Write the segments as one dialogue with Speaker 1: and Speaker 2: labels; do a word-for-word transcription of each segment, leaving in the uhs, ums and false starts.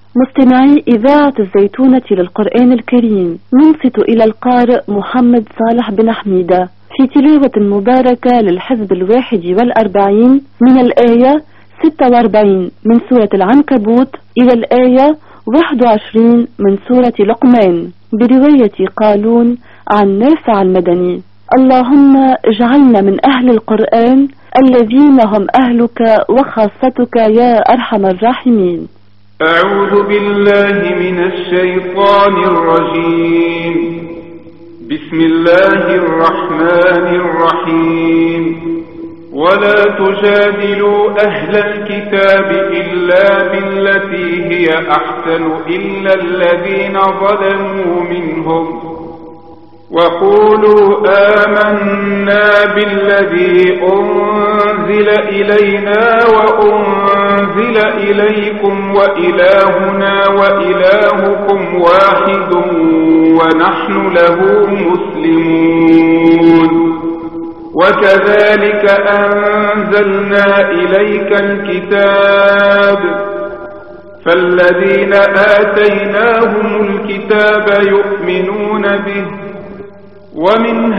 Speaker 1: مستمعي إذاعة الزيتونة للقرآن الكريم، ننصت إلى القارئ محمد صالح بن حميدة في تلاوة مباركة للحزب الواحد والأربعين من الآية ستة وأربعين من سورة العنكبوت إلى الآية واحد وعشرين من سورة لقمان برواية قالون عن نافع المدني. اللهم اجعلنا من أهل القرآن الذين هم أهلك وخاصتك يا أرحم الراحمين.
Speaker 2: أعوذ بالله من الشيطان الرجيم. بسم الله الرحمن الرحيم. ولا تجادلوا أهل الكتاب إلا بالتي هي أحسن إلا الذين ظلموا منهم وقولوا آمنا بالذي أنزل إلينا وأنزل إليكم وإلهنا وإلهكم واحد ونحن له مسلمون. وكذلك أنزلنا إليك الكتاب فالذين آتيناهم الكتاب يؤمنون به ومن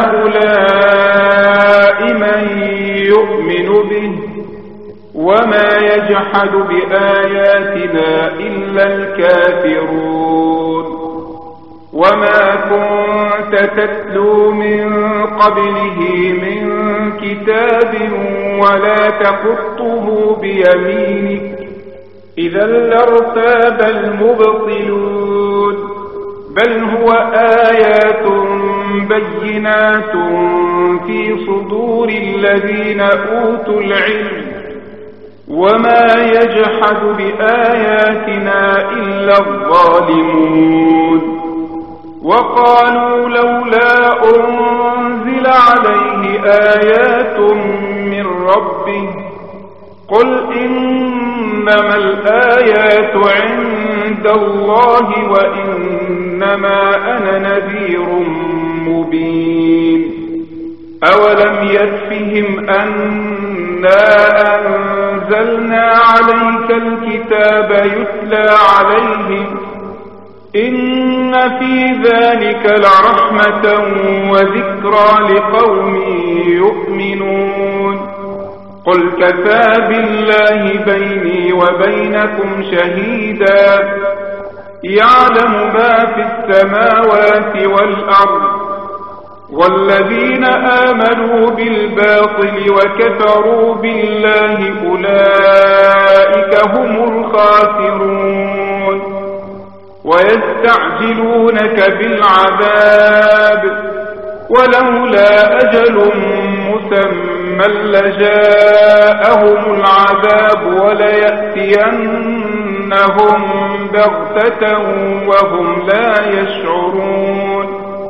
Speaker 2: هؤلاء من يؤمن به وما يجحد بآياتنا إلا الكافرون. وما كنت تتلو من قبله من كتاب ولا تخطه بيمينك إذا لارتاب المبطلون بل هو آيات بينات في صدور الذين أوتوا العلم وما يجحد بآياتنا إلا الظالمون. وقالوا لولا أنزل عليه آيات من ربه قل إنما الآيات عند الله وإنما أنا نذير مبين. أولم يكفهم أنا أنزلنا عليك الكتاب يتلى عليهم إن في ذلك لرحمة وذكرى لقوم يؤمنون. قل كفى بالله بيني وبينكم شهيدا يعلم ما في السماوات والأرض والذين آمنوا بالباطل وكفروا بالله أولئك هم الخاسرون. ويستعجلونك بالعذاب ولولا أجل مسمى لجاءهم العذاب وليأتينهم بغتة وهم لا يشعرون.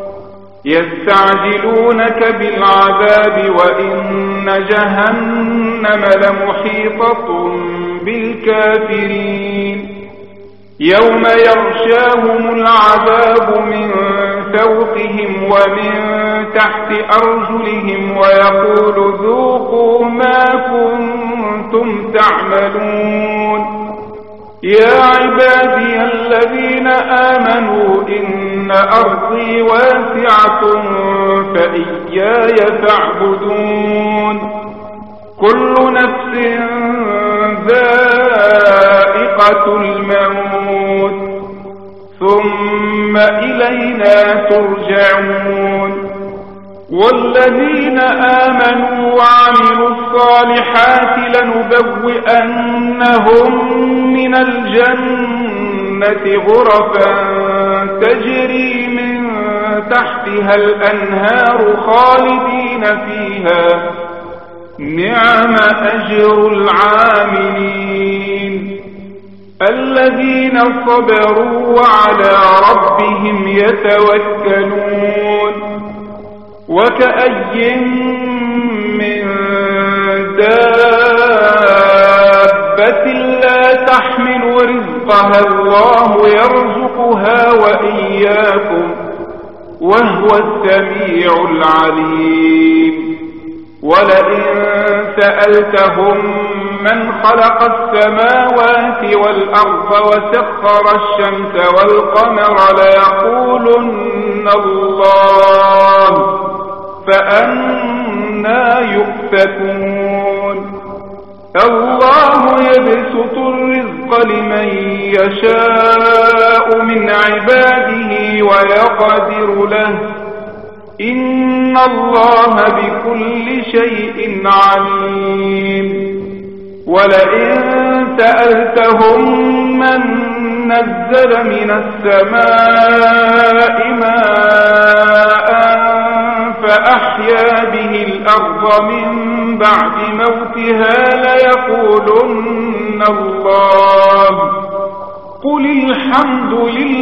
Speaker 2: يستعجلونك بالعذاب وإن جهنم لمحيطة بالكافرين. يوم يغشاهم العذاب من فوقهم ومن تحت أرجلهم ويقول ذوقوا ما كنتم تعملون. يا عبادي الذين آمنوا إن أرضي واسعة فإياي فاعبدون. كل نفس ذائقة الموت ثم إلينا ترجعون. والذين آمنوا وعملوا الصالحات لنبوئنهم من الجنة غرفا تجري من تحتها الأنهار خالدين فيها نعم أجر العاملين. الذين صبروا وعلى ربهم يتوكلون. وكأي من دابة لا تحمل رزقها الله يرزقها وإياكم وهو السميع العليم. ولئن سألتهم من خلق السماوات والأرض وسخر الشمس والقمر ليقولن الله فأنى يؤفكون الله يبسط الرزق لمن يشاء من عباده ويقدر له إن الله بكل شيء عليم ولئن سألتهم من نزل من السماء ماء فأحيا به الأرض من بعد موتها ليقولن الله قل الحمد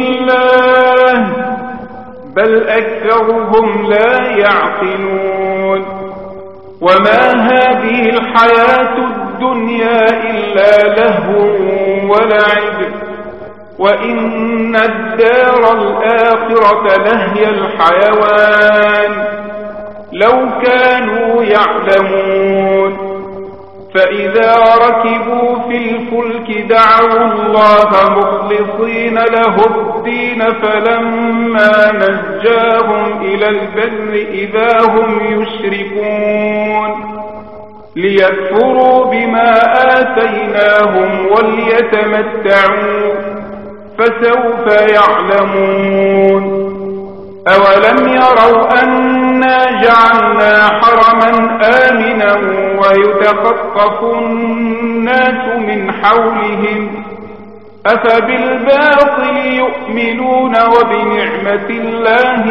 Speaker 2: لله بل أكثرهم لا يعقلون وما هذه الحياة الدنيا إلا لهو ولعب وإن الدار الآخرة لهي الحيوان لو كانوا يعلمون فإذا ركبوا في الفلك دعوا الله مخلصين له الدين فلما نجاهم إلى البر إذا هم يشركون ليكفروا بما آتيناهم وليتمتعوا فسوف يعلمون أولم يروا أنا جعلنا حرما آمنا ويتخطف الناس من حولهم أفبالباطل يؤمنون وبنعمة الله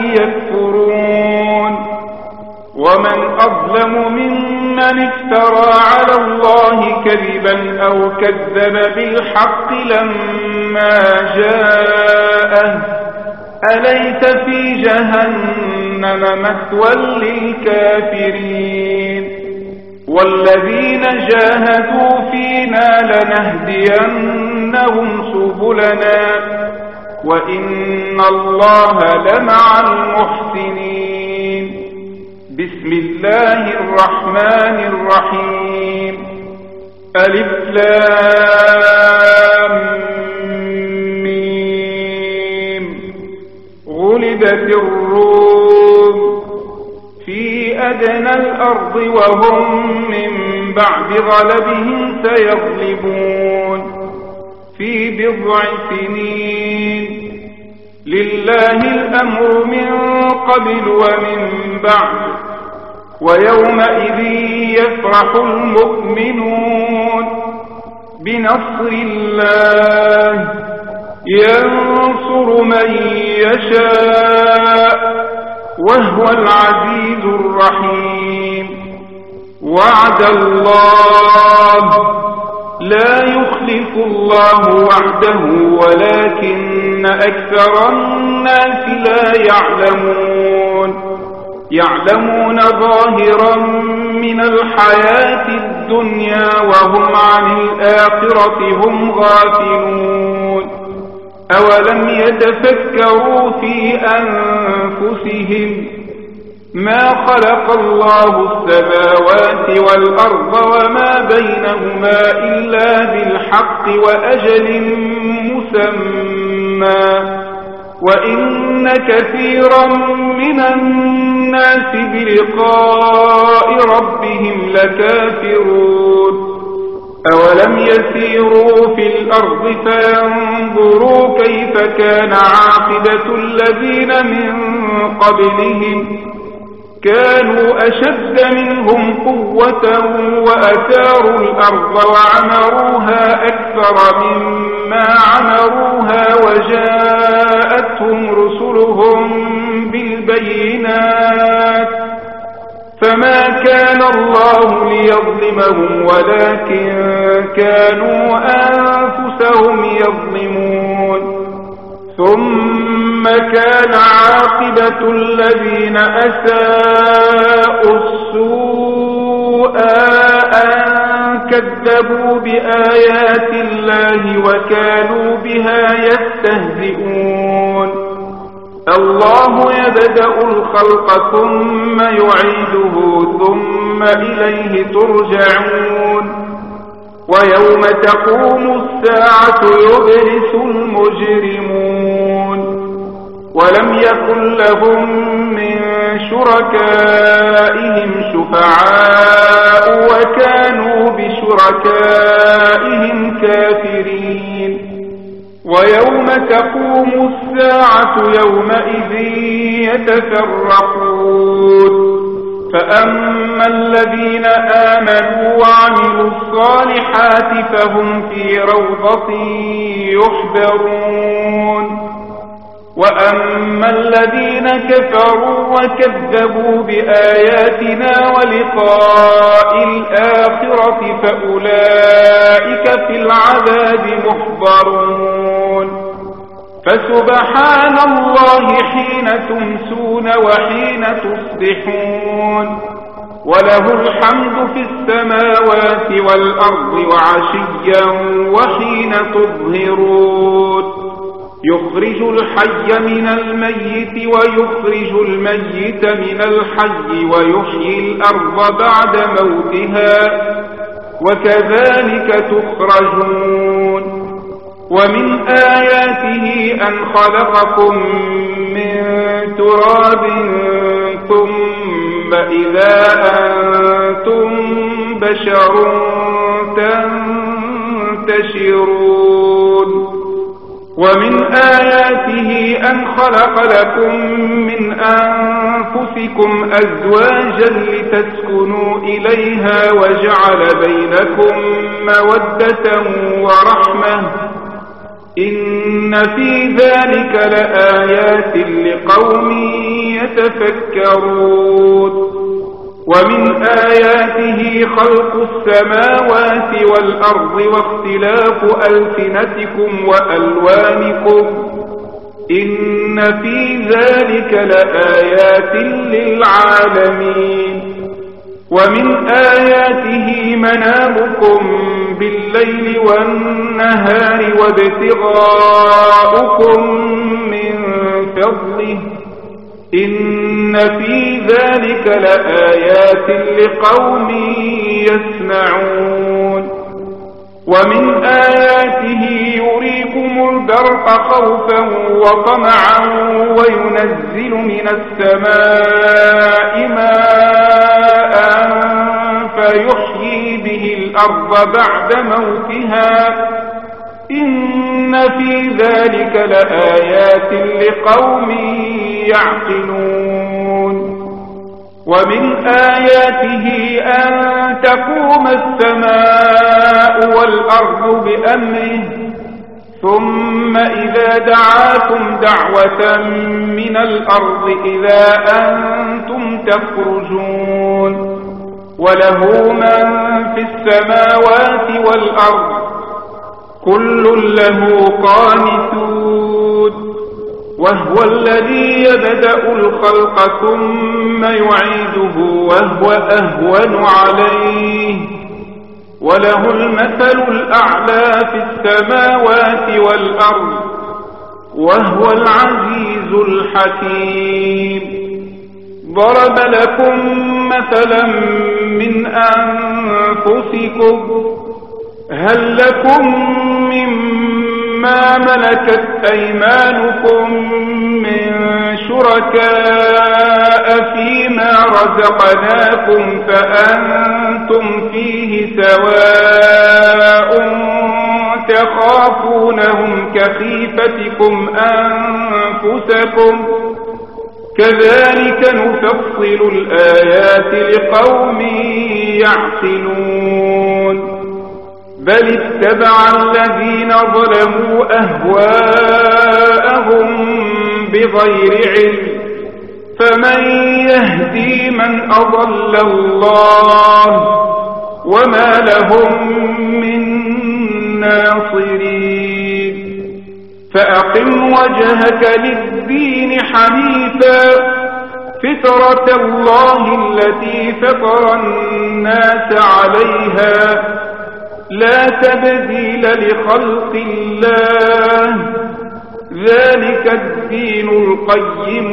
Speaker 2: يكفرون ومن أظلم ممن افترى على الله كذبا أو كذب بالحق لما جاءه أليس في جهنم مثوى للكافرين والذين جاهدوا فينا لنهدينهم سبلنا وإن الله لمع المحسنين بسم الله الرحمن الرحيم ألف لام غلبت الروم في أدنى الأرض وهم من بعد غلبهم سيغلبون في بضع سنين لله الأمر من قبل ومن بعد ويومئذ يفرح المؤمنون بنصر الله ينصر من يشاء وهو العزيز الرحيم وعد الله لا يخلف الله وعده ولكن أكثر الناس لا يعلمون يعلمون ظاهرا من الحياة الدنيا وهم عن الآخرة هم غافلون أولم يتفكروا في أنفسهم ما خلق الله السماوات والأرض وما بينهما إلا بالحق وأجل مسمى وإن كثيرا من الناس بلقاء ربهم لكافرون أولم يسيروا في الأرض فينظروا كيف كان عاقبة الذين من قبلهم كانوا أشد منهم قوة وأثاروا الأرض وعمروها أكثر مما عمروها وجاءتهم رسلهم بالبينات فما كان الله ليظلمهم ولكن كانوا أنفسهم يظلمون ثم كان عاقبة الذين أساءوا السوء أن كذبوا بآيات الله وكانوا بها يستهزئون الله يبدأ الخلق ثم يعيده ثم إليه ترجعون ويوم تقوم الساعة يبلس المجرمون ولم يكن لهم من شركائهم شفعاء وكانوا بشركائهم كافرين ويوم تقوم الساعة يومئذ يتفرقون فأما الذين آمنوا وعملوا الصالحات فهم في روضة يحبرون وأما الذين كفروا وكذبوا بآياتنا ولقاء الآخرة فأولئك في العذاب محضرون فسبحان الله حين تمسون وحين تصبحون وله الحمد في السماوات والأرض وعشيا وحين تظهرون يخرج الحي من الميت ويخرج الميت من الحي ويحيي الأرض بعد موتها وكذلك تخرجون ومن آياته أن خلقكم من تراب ثم إذا أنتم بشر تنتشرون ومن آياته أن خلق لكم من أنفسكم أزواجا لتسكنوا إليها وجعل بينكم مودة ورحمة إن في ذلك لآيات لقوم يتفكرون ومن آياته خلق السماوات والأرض واختلاف ألسنتكم وألوانكم إن في ذلك لآيات للعالمين ومن آياته منامكم بالليل والنهار وابتغاؤكم من فضله إن في ذلك لآيات لقوم يسمعون ومن آياته يريكم البرق خوفا وطمعا وينزل من السماء ماء فيحيي به الأرض بعد موتها إن في ذلك لآيات لقوم يعقلون ومن آياته أن تقوم السماء والأرض بأمره ثم إذا دعاكم دعوة من الأرض إذا أنتم تخرجون وله من في السماوات والأرض كل له قانتون وهو الذي يبدأ الخلق ثم يعيده وهو أهون عليه وله المثل الأعلى في السماوات والأرض وهو العزيز الحكيم ضرب لكم مثلا من أنفسكم هل لكم مما ملكت أيمانكم من شركاء فيما رزقناكم فأنتم فيه سواء تخافونهم كخيفتكم أنفسكم كذلك نفصل الآيات لقوم يعقلون بل اتبع الذين ظلموا أهواءهم بغير علم فمن يهدي من أضل الله وما لهم من ناصرين فأقم وجهك للدين حنيفا فطرة الله التي فطر الناس عليها لا تبديل لخلق الله ذلك الدين القيم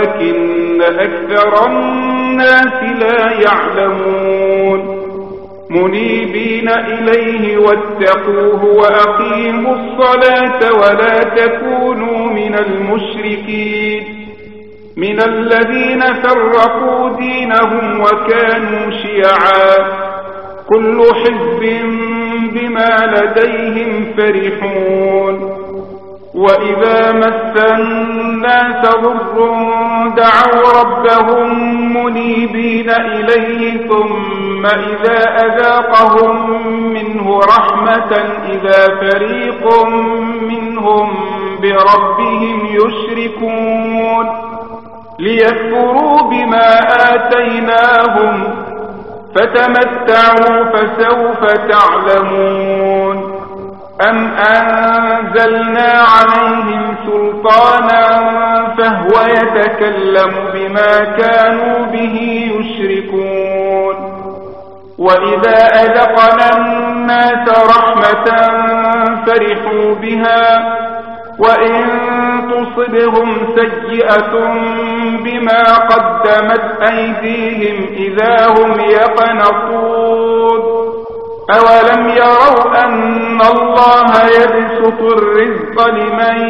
Speaker 2: ولكن أكثر الناس لا يعلمون منيبين إليه واتقوه وأقيموا الصلاة ولا تكونوا من المشركين من الذين فرقوا دينهم وكانوا شيعا كل حزب بما لديهم فرحون وإذا مس الناس ضر دعوا ربهم منيبين إليه ثم إذا أذاقهم منه رحمة إذا فريق منهم بربهم يشركون ليكفروا بما آتيناهم فتمتعوا فسوف تعلمون أم أنزلنا عليهم سلطانا فهو يتكلم بما كانوا به يشركون وإذا أذقنا الناس رحمة فرحوا بها وإن تصبهم سيئة بما قدمت أيديهم إذا هم يقنطون أولم يروا أن الله يبسط الرزق لمن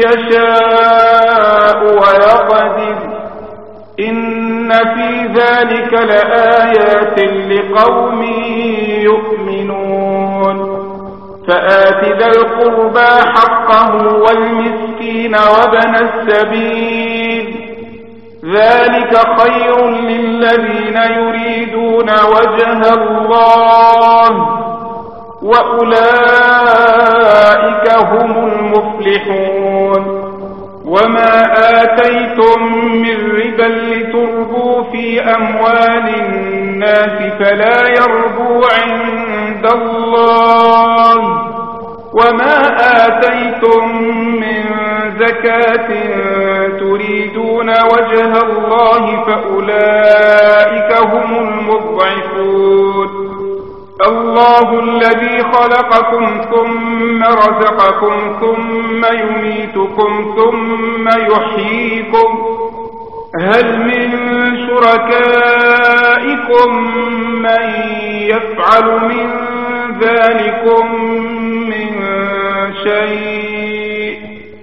Speaker 2: يشاء ويقدر إن في ذلك لآيات لقوم يؤمنون فآت ذا القربى حقه والمسكين وابن السبيل ذلك خير للذين يريدون وجه الله وأولئك هم المفلحون وما آتيتم من ربا لتربوا في أموال الناس فلا يربو عند الله وما آتيتم من زكاة تريدون وجه الله فأولئك هم المضعفون الله الذي خلقكم ثم رزقكم ثم يميتكم ثم يحييكم هل من شركائكم من يفعل من ذلكم من شيء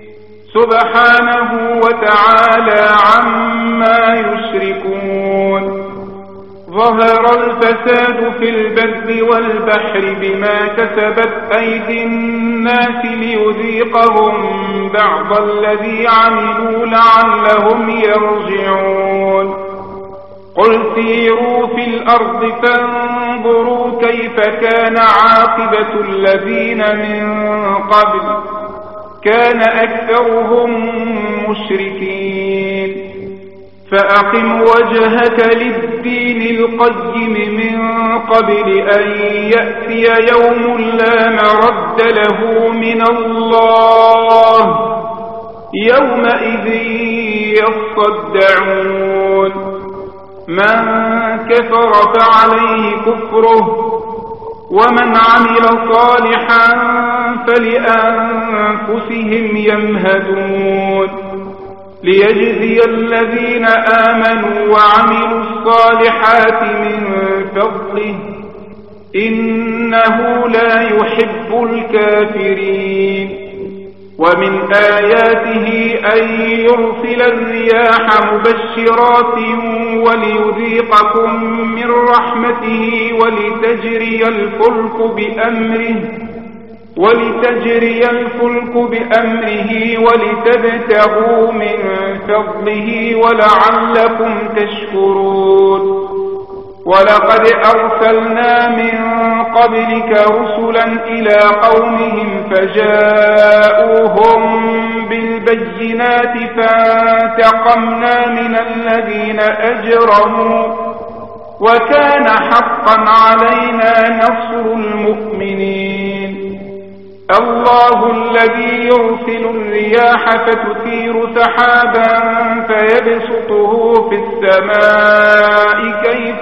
Speaker 2: سبحانه وتعالى عما يشركون ظهر الفساد في البر والبحر بما كسبت أيدي الناس ليذيقهم بعض الذي عملوا لعلهم يرجعون قل سيروا في الأرض فانظروا كيف كان عاقبة الذين من قبل كان أكثرهم مشركين فأقم وجهك للدين القيم من قبل أن يأتي يوم لا مرد له من الله يومئذ يصدعون من كفر فعليه كفره ومن عمل صالحا فلأنفسهم يمهدون ليجزي الذين آمنوا وعملوا الصالحات من فضله إنه لا يحب الكافرين ومن آياته أن يرسل الرياح مبشرات وليذيقكم من رحمته ولتجري الفلك بأمره ولتجري الفلك بأمره ولتبتغوا من فضله ولعلكم تشكرون ولقد أرسلنا من قبلك رسلا إلى قومهم فجاءوهم بالبينات فانتقمنا من الذين أجرموا وكان حقا علينا نصر المؤمنين الله الذي يرسل الرياح فتثير سحابا فيبسطه في السماء كيف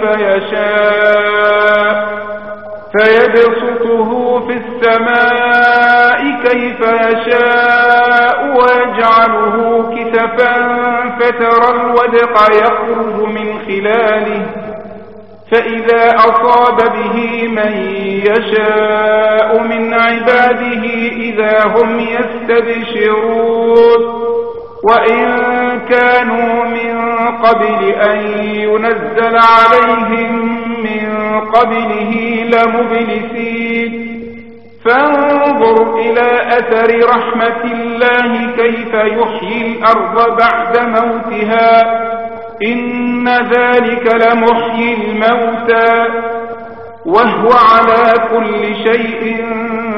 Speaker 2: يشاء فيبسطه في السماء كيف يشاء ويجعله كسفا فترى الودق يخرج من خلاله فإذا أصاب به من يشاء من عباده إذا هم يستبشرون وإن كانوا من قبل أن ينزل عليهم من قبله لمبلسين فانظر إلى أثر رحمة الله كيف يحيي الأرض بعد موتها إن ذلك لمحيي الموتى وهو على كل شيء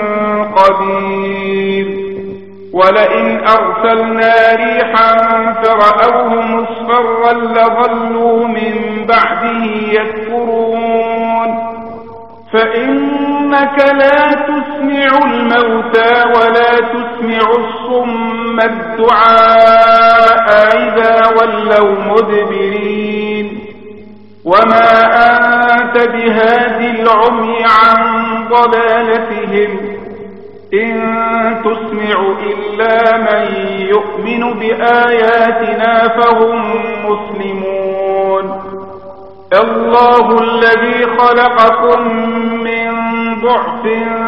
Speaker 2: قدير ولئن أرسلنا ريحا فرأوه مصفرا لظلوا من بعده يكفرون فإنك لا تسمع الموتى ولا تسمع الصم الدعاء إذا ولوا مدبرين وما أنت بهادي العمي عن ضلالتهم إن تسمع إلا من يؤمن بآياتنا فهم مسلمون الله الذي خلقكم من ضعف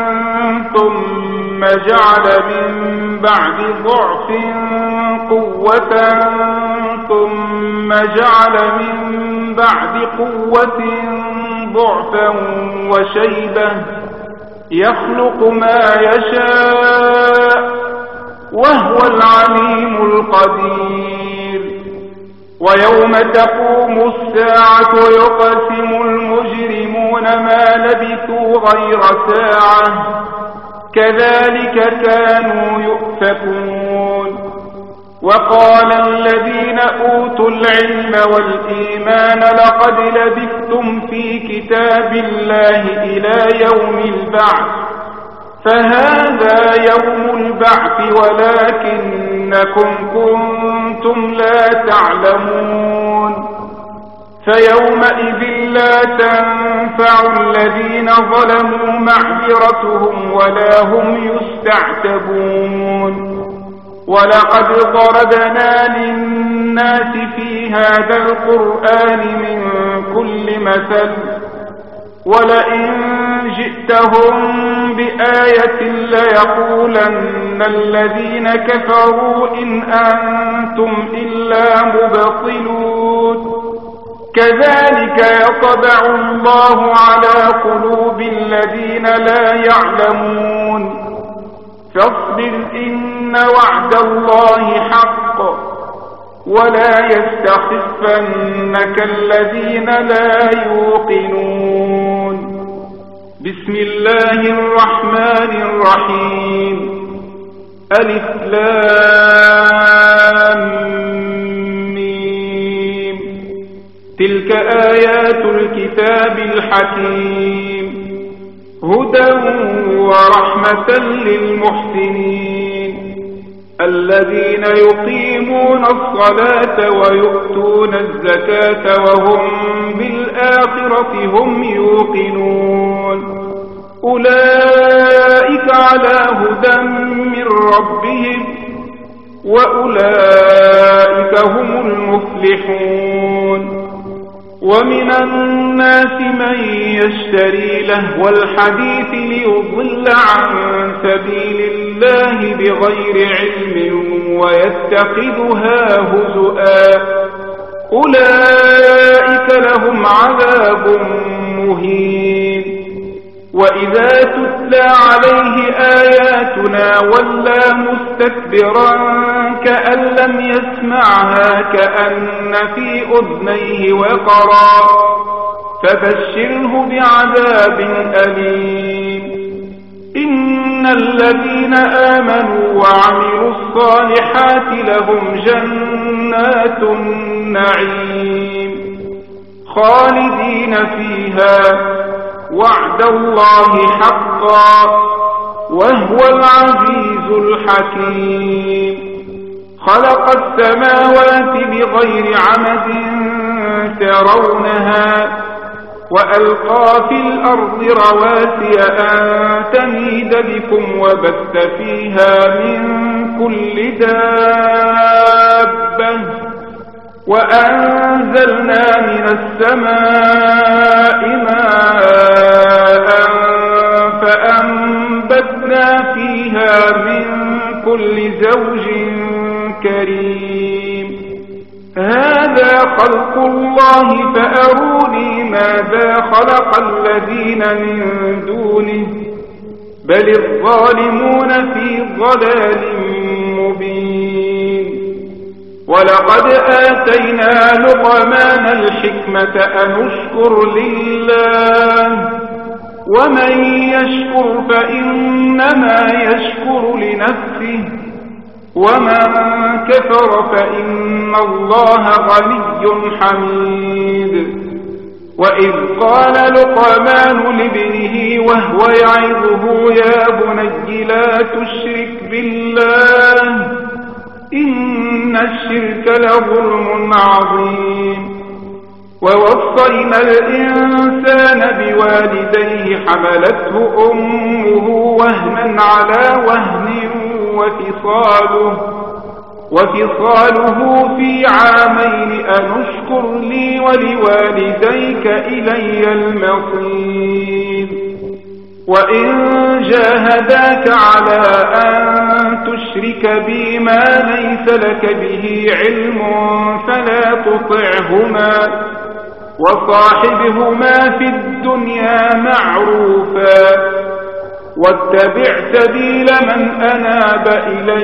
Speaker 2: ثم جعل من بعد ضعف قوة ثم جعل من بعد قوة ضعفا وشيبة يخلق ما يشاء وهو العليم القدير ويوم تقوم الساعة يقسم المجرمون ما لبثوا غير ساعة كذلك كانوا يؤفكون وقال الذين أوتوا العلم والإيمان لقد لبثتم في كتاب الله إلى يوم البعث فهذا يوم البعث ولكنكم كنتم لا تعلمون فيومئذ لا تنفع الذين ظلموا معذرتهم ولا هم يستعتبون ولقد ضربنا للناس في هذا القرآن من كل مثل ولئن جئتهم بآية ليقولن الذين كفروا إن أنتم إلا مبطلون كذلك يطبع الله على قلوب الذين لا يعلمون فاصبر إن وعد الله حق ولا يستخفنك الذين لا يوقنون بسم الله الرحمن الرحيم ألف لام ميم تلك آيات الكتاب الحكيم هدى ورحمة للمحسنين الذين يقيمون الصلاة ويؤتون الزكاة وهم بالآخرة هم يوقنون أولئك على هدى من ربهم وأولئك هم المفلحون ومن الناس من يشتري لهو الحديث ليضل عن سبيل الله بغير علم ويتخذها هزؤا أولئك لهم عذاب مهين وإذا تتلى عليه آياتنا ولى مستكبرا كأن لم يسمعها كأن في أذنيه وقرا فبشره بعذاب أليم إن الذين آمنوا وعملوا الصالحات لهم جنات النعيم خالدين فيها وعد الله حقا وهو العزيز الحكيم خلق السماوات بغير عمد ترونها وألقى في الأرض رواسي أن تميد بكم وبث فيها من كل دابة وأنزلنا من السماء ماء فأنبتنا فيها من كل زوج كريم هذا خلق الله فأروني ماذا خلق الذين من دونه بل الظالمون في ضلال مبين ولقد آتينا لقمان الحكمة أن اشكر لله ومن يشكر فإنما يشكر لنفسه ومن كفر فإن الله غني حميد وإذ قال لقمان لابنه وهو يعظه يا بني لا تشرك بالله إن الشرك لظلم عظيم ووصينا الإنسان بوالديه حملته أمه وهنا على وهن وفصاله وفصاله في عامين أن اشكر لي ولوالديك إلي المصير وإن جاهداك على أن تشرك بي ما ليس لك به علم فلا تطعهما وصاحبهما في الدنيا معروفا واتبع سبيل من أناب إلي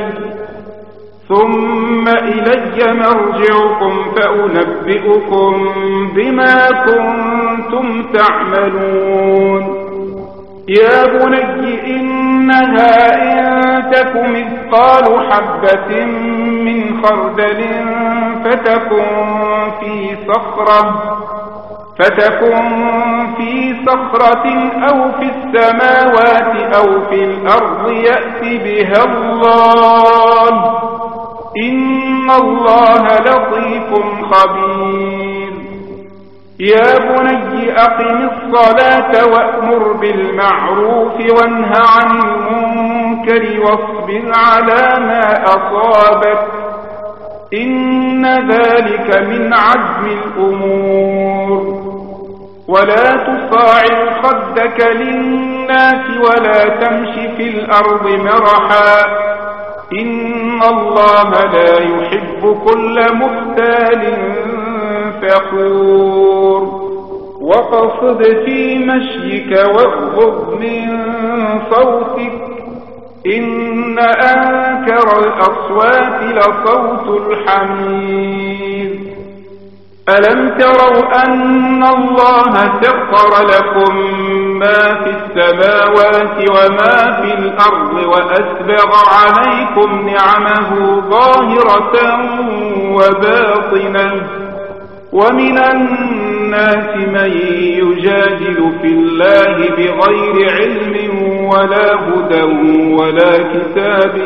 Speaker 2: ثم إلي مرجعكم فأنبئكم بما كنتم تعملون يا بني إنها إن تك مثقال حبة من خردل فتكن في صخرة فتكن في صخرة أو في السماوات أو في الأرض يأت بها الله إن الله لطيف خبير يا بني أقم الصلاة وأمر بالمعروف وانه عن المنكر واصبر على ما أصابك إن ذلك من عزم الأمور ولا تصاعد خدك للناس ولا تمش في الأرض مرحا إن الله لا يحب كل مختال فخور وقصد في مشيك واغضض من صوتك إن أنكر الأصوات لصوت الحمير ألم تروا أن الله سخر لكم ما في السماوات وما في الأرض وأسبغ عليكم نعمه ظاهرة وباطنة ومن الناس من يجادل في الله بغير علم ولا هدى ولا كتاب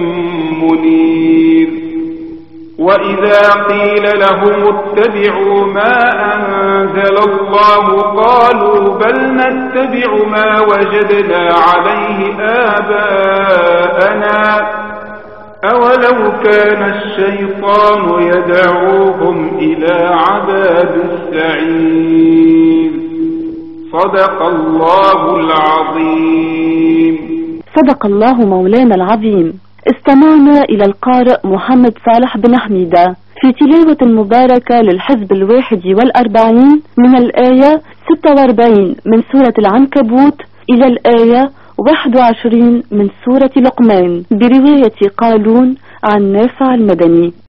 Speaker 2: منير وإذا قيل لهم اتبعوا ما أنزل الله قالوا بل نتبع ما وجدنا عليه آباءنا أولو كان الشيطان يدعوهم إلى عذاب السعير صدق الله العظيم.
Speaker 1: صدق الله مولانا العظيم. استمعنا إلى القارئ محمد صالح بن حميدة في تلاوة مباركة للحزب الواحد والأربعين من الآية ستة وأربعين من سورة العنكبوت إلى الآية واحد وعشرين من سورة لقمان برواية قالون عن نافع المدني.